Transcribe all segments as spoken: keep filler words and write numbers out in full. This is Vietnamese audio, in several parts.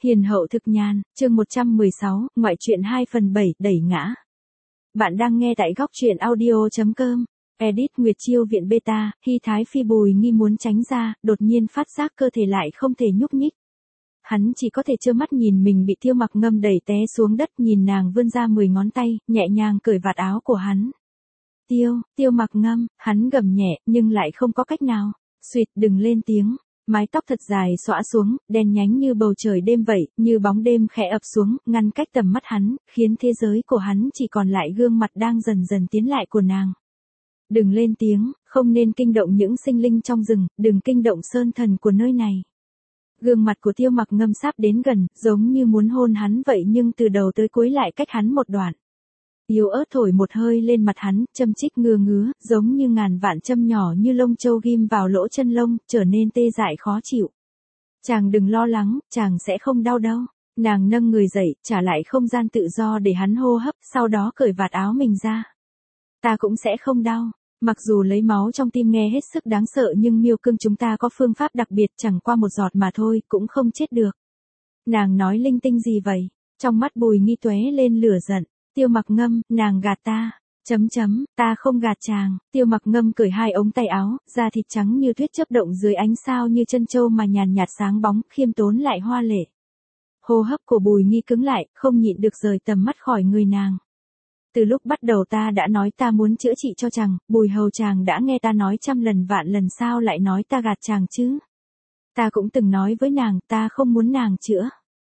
Hiền hậu thực nhàn, chương một trăm mười sáu, ngoại truyện hai phần bảy, đẩy ngã. Bạn đang nghe tại góc truyện audio chấm com. Edit Nguyệt Chiêu viện beta, Hy Thái Phi Bùi Nghi muốn tránh ra, đột nhiên phát giác cơ thể lại không thể nhúc nhích. Hắn chỉ có thể trơ mắt nhìn mình bị Tiêu Mặc Ngâm đẩy té xuống đất, nhìn nàng vươn ra mười ngón tay, nhẹ nhàng cởi vạt áo của hắn. Tiêu, Tiêu Mặc Ngâm, hắn gầm nhẹ, nhưng lại không có cách nào. Xuyệt, đừng lên tiếng. Mái tóc thật dài xõa xuống, đen nhánh như bầu trời đêm vậy, như bóng đêm khẽ ập xuống, ngăn cách tầm mắt hắn, khiến thế giới của hắn chỉ còn lại gương mặt đang dần dần tiến lại của nàng. Đừng lên tiếng, không nên kinh động những sinh linh trong rừng, đừng kinh động sơn thần của nơi này. Gương mặt của Tiêu Mặc Ngâm sắp đến gần, giống như muốn hôn hắn vậy, nhưng từ đầu tới cuối lại cách hắn một đoạn. Yếu ớt thổi một hơi lên mặt hắn, châm chích ngứa ngứa, giống như ngàn vạn châm nhỏ như lông châu ghim vào lỗ chân lông, trở nên tê dại khó chịu. Chàng đừng lo lắng, chàng sẽ không đau đâu. Nàng nâng người dậy, trả lại không gian tự do để hắn hô hấp, sau đó cởi vạt áo mình ra. Ta cũng sẽ không đau. Mặc dù lấy máu trong tim nghe hết sức đáng sợ, nhưng Miêu Cương chúng ta có phương pháp đặc biệt, chẳng qua một giọt mà thôi, cũng không chết được. Nàng nói linh tinh gì vậy? Trong mắt Bùi Nghi tóe lên lửa giận. Tiêu Mặc Ngâm, nàng gạt ta. Chấm chấm, ta không gạt chàng. Tiêu Mặc Ngâm cởi hai ống tay áo, da thịt trắng như tuyết chớp động dưới ánh sao như chân châu mà nhàn nhạt sáng bóng, khiêm tốn lại hoa lệ. Hô hấp của Bùi Nghi cứng lại, không nhịn được rời tầm mắt khỏi người nàng. Từ lúc bắt đầu ta đã nói ta muốn chữa trị cho chàng, Bùi hầu chàng đã nghe ta nói trăm lần vạn lần, sao lại nói ta gạt chàng chứ? Ta cũng từng nói với nàng, ta không muốn nàng chữa.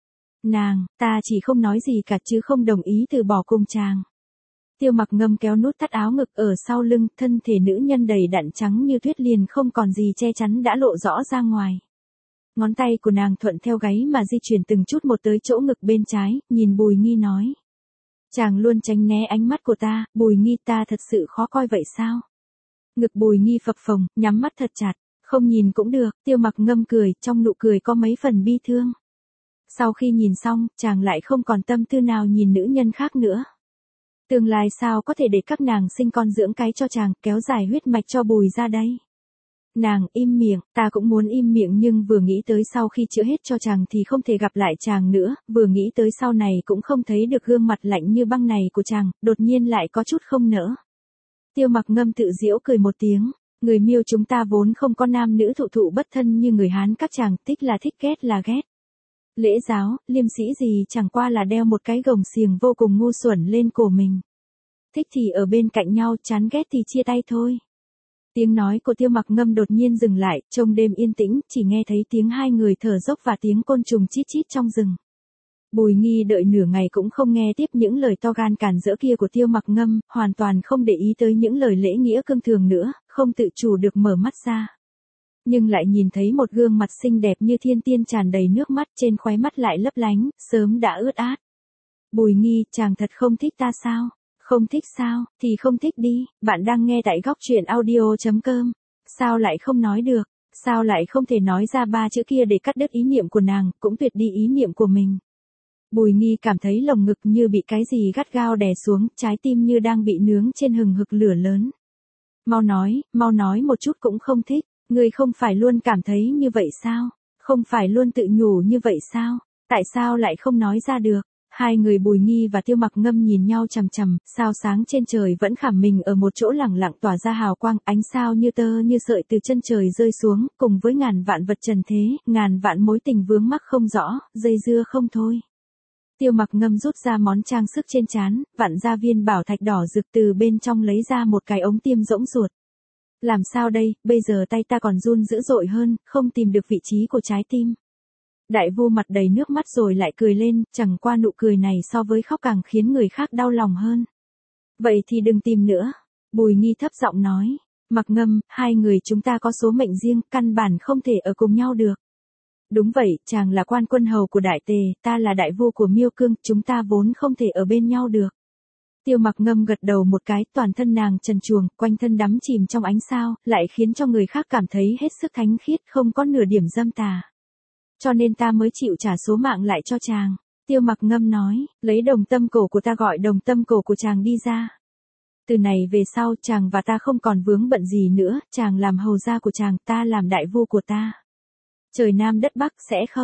Nàng, ta chỉ không nói gì cả chứ không đồng ý từ bỏ cùng chàng. Tiêu Mặc Ngâm kéo nút thắt áo ngực ở sau lưng, thân thể nữ nhân đầy đặn trắng như tuyết liền không còn gì che chắn đã lộ rõ ra ngoài. Ngón tay của nàng thuận theo gáy mà di chuyển từng chút một tới chỗ ngực bên trái, nhìn Bùi Nghi nói. Chàng luôn tránh né ánh mắt của ta, Bùi Nghi, ta thật sự khó coi vậy sao? Ngực Bùi Nghi phập phồng, nhắm mắt thật chặt, không nhìn cũng được. Tiêu Mặc Ngâm cười, trong nụ cười có mấy phần bi thương. Sau khi nhìn xong, chàng lại không còn tâm tư nào nhìn nữ nhân khác nữa. Tương lai sao có thể để các nàng sinh con dưỡng cái cho chàng, kéo dài huyết mạch cho Bùi ra đây? Nàng, im miệng, ta cũng muốn im miệng, nhưng vừa nghĩ tới sau khi chữa hết cho chàng thì không thể gặp lại chàng nữa, vừa nghĩ tới sau này cũng không thấy được gương mặt lạnh như băng này của chàng, đột nhiên lại có chút không nỡ. Tiêu Mặc Ngâm tự giễu cười một tiếng, người Miêu chúng ta vốn không có nam nữ thụ thụ bất thân như người Hán các chàng, thích là thích, ghét là ghét. Lễ giáo, liêm sĩ gì chẳng qua là đeo một cái gồng xiềng vô cùng ngu xuẩn lên cổ mình. Thích thì ở bên cạnh nhau, chán ghét thì chia tay thôi. Tiếng nói của Tiêu Mặc Ngâm đột nhiên dừng lại, trong đêm yên tĩnh, chỉ nghe thấy tiếng hai người thở dốc và tiếng côn trùng chít chít trong rừng. Bùi Nghi đợi nửa ngày cũng không nghe tiếp những lời to gan cản rỡ kia của Tiêu Mặc Ngâm, hoàn toàn không để ý tới những lời lễ nghĩa cương thường nữa, không tự chủ được mở mắt ra. Nhưng lại nhìn thấy một gương mặt xinh đẹp như thiên tiên tràn đầy nước mắt, trên khóe mắt lại lấp lánh, sớm đã ướt át. Bùi Nghi, chàng thật không thích ta sao? Không thích sao, thì không thích đi, bạn đang nghe tại góc truyện audio chấm com. Sao lại không nói được, sao lại không thể nói ra ba chữ kia để cắt đứt ý niệm của nàng, cũng tuyệt đi ý niệm của mình. Bùi Nghi cảm thấy lồng ngực như bị cái gì gắt gao đè xuống, trái tim như đang bị nướng trên hừng hực lửa lớn. Mau nói, mau nói một chút cũng không thích, ngươi không phải luôn cảm thấy như vậy sao? Không phải luôn tự nhủ như vậy sao? Tại sao lại không nói ra được? Hai người Bùi Nghi và Tiêu Mặc Ngâm nhìn nhau chằm chằm, sao sáng trên trời vẫn khảm mình ở một chỗ lẳng lặng tỏa ra hào quang, ánh sao như tơ như sợi từ chân trời rơi xuống, cùng với ngàn vạn vật trần thế, ngàn vạn mối tình vướng mắc không rõ, dây dưa không thôi. Tiêu Mặc Ngâm rút ra món trang sức trên trán, vặn ra viên bảo thạch đỏ rực, từ bên trong lấy ra một cái ống tiêm rỗng ruột. Làm sao đây, bây giờ tay ta còn run dữ dội hơn, không tìm được vị trí của trái tim. Đại Vu mặt đầy nước mắt rồi lại cười lên, chẳng qua nụ cười này so với khóc càng khiến người khác đau lòng hơn. Vậy thì đừng tìm nữa. Bùi Nghi thấp giọng nói. Mặc Ngâm, hai người chúng ta có số mệnh riêng, căn bản không thể ở cùng nhau được. Đúng vậy, chàng là quan quân hầu của Đại Tề, ta là đại vu của Miêu Cương, chúng ta vốn không thể ở bên nhau được. Tiêu Mặc Ngâm gật đầu một cái, toàn thân nàng trần truồng, quanh thân đắm chìm trong ánh sao, lại khiến cho người khác cảm thấy hết sức thánh khiết, không có nửa điểm dâm tà. Cho nên ta mới chịu trả số mạng lại cho chàng. Tiêu Mặc Ngâm nói, lấy đồng tâm cổ của ta gọi đồng tâm cổ của chàng đi ra. Từ này về sau chàng và ta không còn vướng bận gì nữa, chàng làm hầu gia của chàng, ta làm đại vu của ta. Trời Nam đất Bắc sẽ không,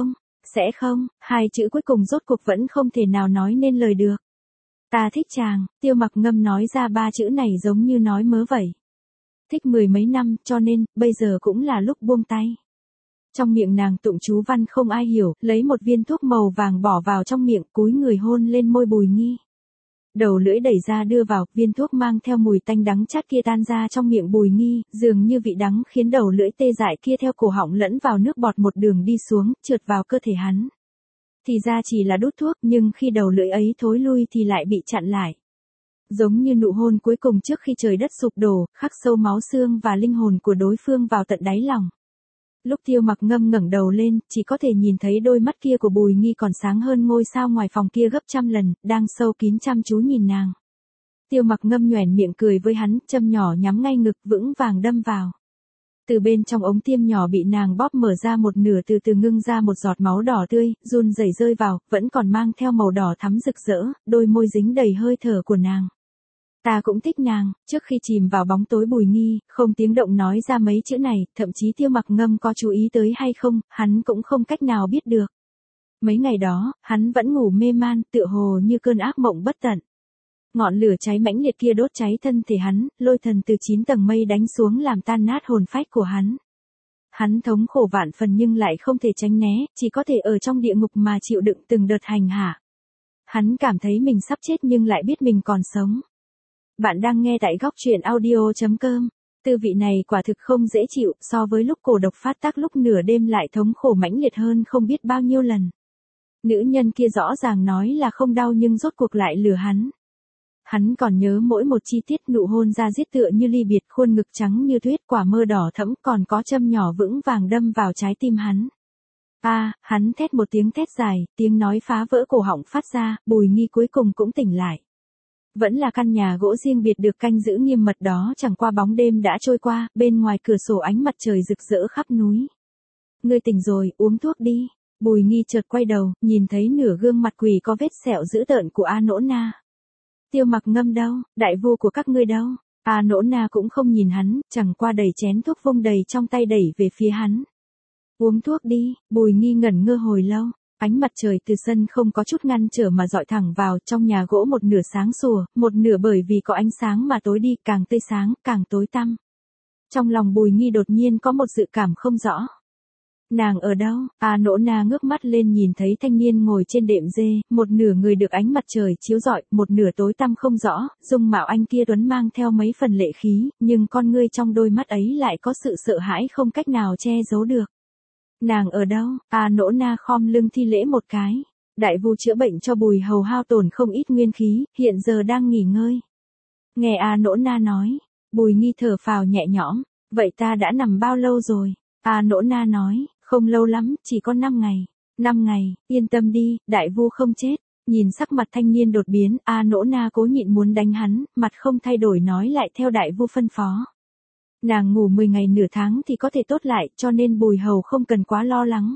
Sẽ không, hai chữ cuối cùng rốt cuộc vẫn không thể nào nói nên lời được. Ta thích chàng, Tiêu Mặc Ngâm nói ra ba chữ này giống như nói mớ vậy. Thích mười mấy năm, cho nên, bây giờ cũng là lúc buông tay. Trong miệng nàng tụng chú văn không ai hiểu, lấy một viên thuốc màu vàng bỏ vào trong miệng, cúi người hôn lên môi Bùi Nghi. Đầu lưỡi đẩy ra đưa vào, viên thuốc mang theo mùi tanh đắng chát kia tan ra trong miệng Bùi Nghi, dường như vị đắng khiến đầu lưỡi tê dại kia theo cổ họng lẫn vào nước bọt một đường đi xuống, trượt vào cơ thể hắn. Thì ra chỉ là đút thuốc, nhưng khi đầu lưỡi ấy thối lui thì lại bị chặn lại. Giống như nụ hôn cuối cùng trước khi trời đất sụp đổ, khắc sâu máu xương và linh hồn của đối phương vào tận đáy lòng. Lúc Tiêu Mặc Ngâm ngẩng đầu lên, chỉ có thể nhìn thấy đôi mắt kia của Bùi Nghi còn sáng hơn ngôi sao ngoài phòng kia gấp trăm lần, đang sâu kín chăm chú nhìn nàng. Tiêu Mặc Ngâm nhoẻn miệng cười với hắn, châm nhỏ nhắm ngay ngực vững vàng đâm vào. Từ bên trong ống tiêm nhỏ bị nàng bóp mở ra một nửa, từ từ ngưng ra một giọt máu đỏ tươi, run rẩy rơi vào, vẫn còn mang theo màu đỏ thắm rực rỡ, đôi môi dính đầy hơi thở của nàng. Ta cũng thích nàng, trước khi chìm vào bóng tối Bùi Nghi, không tiếng động nói ra mấy chữ này, thậm chí Tiêu Mặc Ngâm có chú ý tới hay không, hắn cũng không cách nào biết được. Mấy ngày đó, hắn vẫn ngủ mê man, tựa hồ như cơn ác mộng bất tận. Ngọn lửa cháy mãnh liệt kia đốt cháy thân thể hắn, lôi thần từ chín tầng mây đánh xuống làm tan nát hồn phách của hắn. Hắn thống khổ vạn phần nhưng lại không thể tránh né, chỉ có thể ở trong địa ngục mà chịu đựng từng đợt hành hạ. Hắn cảm thấy mình sắp chết nhưng lại biết mình còn sống. Bạn đang nghe tại góc truyện audio chấm com. Tư vị này quả thực không dễ chịu, so với lúc cổ độc phát tác lúc nửa đêm lại thống khổ mãnh liệt hơn không biết bao nhiêu lần. Nữ nhân kia rõ ràng nói là không đau nhưng rốt cuộc lại lừa hắn. Hắn còn nhớ mỗi một chi tiết, nụ hôn ra giết tựa như ly biệt, khuôn ngực trắng như tuyết, quả mơ đỏ thẫm, còn có châm nhỏ vững vàng đâm vào trái tim hắn. A, à, hắn thét một tiếng thét dài, tiếng nói phá vỡ cổ họng phát ra, Bùi Nghi cuối cùng cũng tỉnh lại. Vẫn là căn nhà gỗ riêng biệt được canh giữ nghiêm mật đó, chẳng qua bóng đêm đã trôi qua, bên ngoài cửa sổ ánh mặt trời rực rỡ khắp núi. Ngươi tỉnh rồi, uống thuốc đi. Bùi Nghi chợt quay đầu, nhìn thấy nửa gương mặt quỷ có vết sẹo dữ tợn của A Nỗ Na. Tiêu Mặc Ngâm đâu, đại vua của các ngươi đâu? A Nỗ Na cũng không nhìn hắn, chẳng qua đẩy chén thuốc vung đầy trong tay đẩy về phía hắn. Uống thuốc đi. Bùi Nghi ngẩn ngơ hồi lâu. Ánh mặt trời từ sân không có chút ngăn trở mà dọi thẳng vào, trong nhà gỗ một nửa sáng sủa, một nửa bởi vì có ánh sáng mà tối đi, càng tươi sáng, càng tối tăm. Trong lòng Bùi Nghi đột nhiên có một dự cảm không rõ. Nàng ở đâu? A Nỗ Na ngước mắt lên nhìn thấy thanh niên ngồi trên đệm dê, một nửa người được ánh mặt trời chiếu rọi, một nửa tối tăm không rõ, dung mạo anh kia tuấn mang theo mấy phần lệ khí, nhưng con ngươi trong đôi mắt ấy lại có sự sợ hãi không cách nào che giấu được. Nàng ở đâu? A Nỗ Na khom lưng thi lễ một cái. Đại vu chữa bệnh cho Bùi Hầu hao tổn không ít nguyên khí, hiện giờ đang nghỉ ngơi. Nghe A Nỗ Na nói, Bùi Nghi thở phào nhẹ nhõm, vậy ta đã nằm bao lâu rồi? A Nỗ Na nói, không lâu lắm, chỉ có năm ngày. Năm ngày, yên tâm đi, đại vu không chết. Nhìn sắc mặt thanh niên đột biến, A Nỗ Na cố nhịn muốn đánh hắn, mặt không thay đổi nói lại theo đại vu phân phó. Nàng ngủ mười ngày nửa tháng thì có thể tốt lại, cho nên Bùi Hầu không cần quá lo lắng.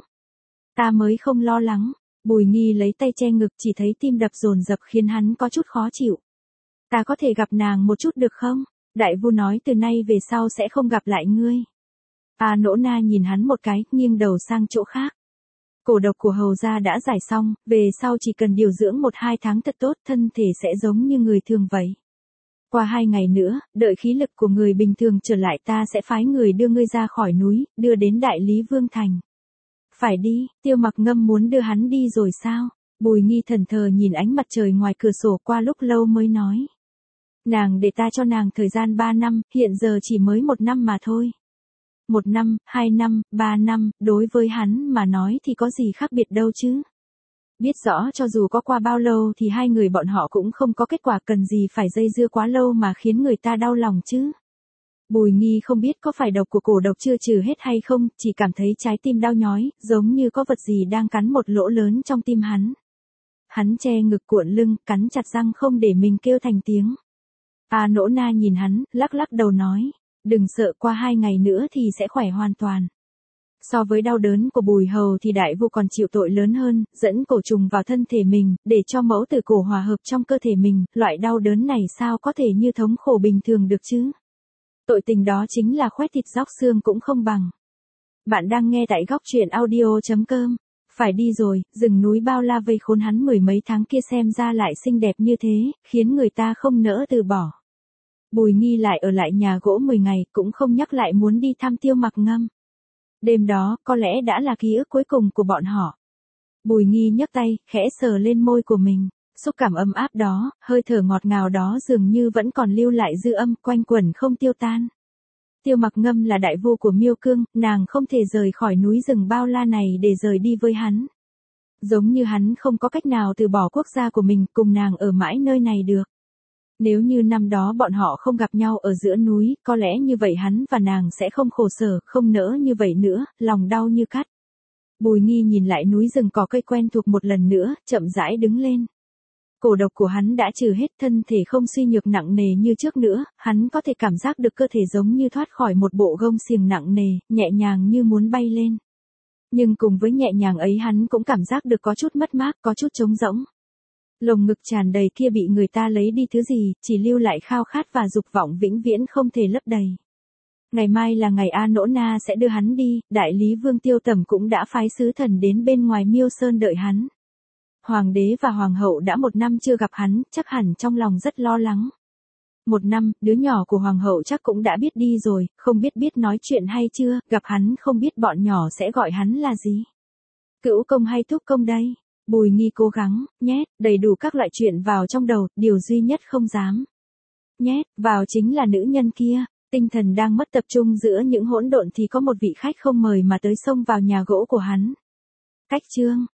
Ta mới không lo lắng. Bùi Nghi lấy tay che ngực, chỉ thấy tim đập dồn dập khiến hắn có chút khó chịu. Ta có thể gặp nàng một chút được không? Đại vu nói từ nay về sau sẽ không gặp lại ngươi. A Nỗ Na nhìn hắn một cái, nghiêng đầu sang chỗ khác. Cổ độc của Hầu gia đã giải xong, về sau chỉ cần điều dưỡng một hai tháng thật tốt, thân thể sẽ giống như người thường vậy. Qua hai ngày nữa, đợi khí lực của người bình thường trở lại ta sẽ phái người đưa ngươi ra khỏi núi, đưa đến Đại Lý Vương Thành. Phải đi, Tiêu Mặc Ngâm muốn đưa hắn đi rồi sao? Bùi Nghi thần thờ nhìn ánh mặt trời ngoài cửa sổ qua lúc lâu mới nói. Nàng để ta cho nàng thời gian ba năm, hiện giờ chỉ mới một năm mà thôi. Một năm, hai năm, ba năm, đối với hắn mà nói thì có gì khác biệt đâu chứ? Biết rõ cho dù có qua bao lâu thì hai người bọn họ cũng không có kết quả, cần gì phải dây dưa quá lâu mà khiến người ta đau lòng chứ. Bùi Nghi không biết có phải độc của cổ độc chưa trừ hết hay không, chỉ cảm thấy trái tim đau nhói, giống như có vật gì đang cắn một lỗ lớn trong tim hắn. Hắn che ngực cuộn lưng, cắn chặt răng không để mình kêu thành tiếng. A Nỗ Na nhìn hắn, lắc lắc đầu nói, đừng sợ, qua hai ngày nữa thì sẽ khỏe hoàn toàn. So với đau đớn của Bùi Hầu thì đại vu còn chịu tội lớn hơn, dẫn cổ trùng vào thân thể mình, để cho mẫu tử cổ hòa hợp trong cơ thể mình, loại đau đớn này sao có thể như thống khổ bình thường được chứ? Tội tình đó chính là khoét thịt róc xương cũng không bằng. Bạn đang nghe tại góc truyện audio chấm com. Phải đi rồi, rừng núi bao la vây khốn hắn mười mấy tháng kia xem ra lại xinh đẹp như thế, khiến người ta không nỡ từ bỏ. Bùi Nghi lại ở lại nhà gỗ mười ngày, cũng không nhắc lại muốn đi thăm Tiêu Mặc Ngâm. Đêm đó, có lẽ đã là ký ức cuối cùng của bọn họ. Bùi Nghi nhấc tay, khẽ sờ lên môi của mình. Xúc cảm ấm áp đó, hơi thở ngọt ngào đó dường như vẫn còn lưu lại dư âm, quanh quẩn không tiêu tan. Tiêu Mặc Ngâm là đại vu của Miêu Cương, nàng không thể rời khỏi núi rừng bao la này để rời đi với hắn. Giống như hắn không có cách nào từ bỏ quốc gia của mình, cùng nàng ở mãi nơi này được. Nếu như năm đó bọn họ không gặp nhau ở giữa núi, có lẽ như vậy hắn và nàng sẽ không khổ sở, không nỡ như vậy nữa, lòng đau như cắt. Bùi Nghi nhìn lại núi rừng cỏ cây quen thuộc một lần nữa, chậm rãi đứng lên. Cổ độc của hắn đã trừ hết, thân thể không suy nhược nặng nề như trước nữa, hắn có thể cảm giác được cơ thể giống như thoát khỏi một bộ gông xiềng nặng nề, nhẹ nhàng như muốn bay lên. Nhưng cùng với nhẹ nhàng ấy hắn cũng cảm giác được có chút mất mát, có chút trống rỗng. Lồng ngực tràn đầy kia bị người ta lấy đi thứ gì, chỉ lưu lại khao khát và dục vọng vĩnh viễn không thể lấp đầy. Ngày mai là ngày A Nỗ Na sẽ đưa hắn đi, đại lý vương Tiêu Tầm cũng đã phái sứ thần đến bên ngoài Miêu Sơn đợi hắn. Hoàng đế và hoàng hậu đã một năm chưa gặp hắn, chắc hẳn trong lòng rất lo lắng. Một năm, đứa nhỏ của hoàng hậu chắc cũng đã biết đi rồi, không biết biết nói chuyện hay chưa, gặp hắn không biết bọn nhỏ sẽ gọi hắn là gì. Cữu công hay thúc công đây? Bùi Nghi cố gắng, nhét, đầy đủ các loại chuyện vào trong đầu, điều duy nhất không dám nhét vào chính là nữ nhân kia. Tinh thần đang mất tập trung giữa những hỗn độn thì có một vị khách không mời mà tới xông vào nhà gỗ của hắn. Cách chương